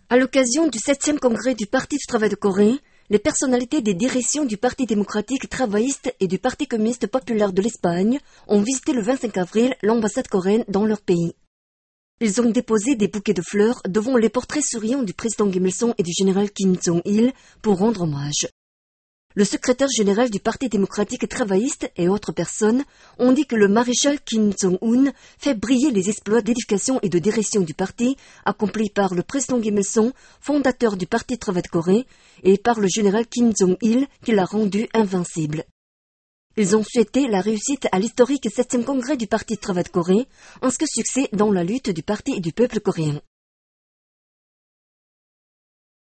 À l'occasion du 7e congrès du Parti du travail de Corée, les personnalités des directions du Parti démocratique travailliste et du Parti communiste populaire de l'Espagne ont visité le 25 avril l'ambassade coréenne dans leur pays. Ils ont déposé des bouquets de fleurs devant les portraits souriants du président Kim Il-sung et du général Kim Jong-il pour rendre hommage. Le secrétaire général du Parti démocratique travailliste et autres personnes ont dit que le maréchal Kim Jong-un fait briller les exploits d'édification et de direction du parti accomplis par le président Kim Il-sung, fondateur du Parti Travail de Corée, et par le général Kim Jong-il qui l'a rendu invincible. Ils ont souhaité la réussite à l'historique 7e congrès du Parti Travail de Corée, ainsi que succès dans la lutte du parti et du peuple coréen.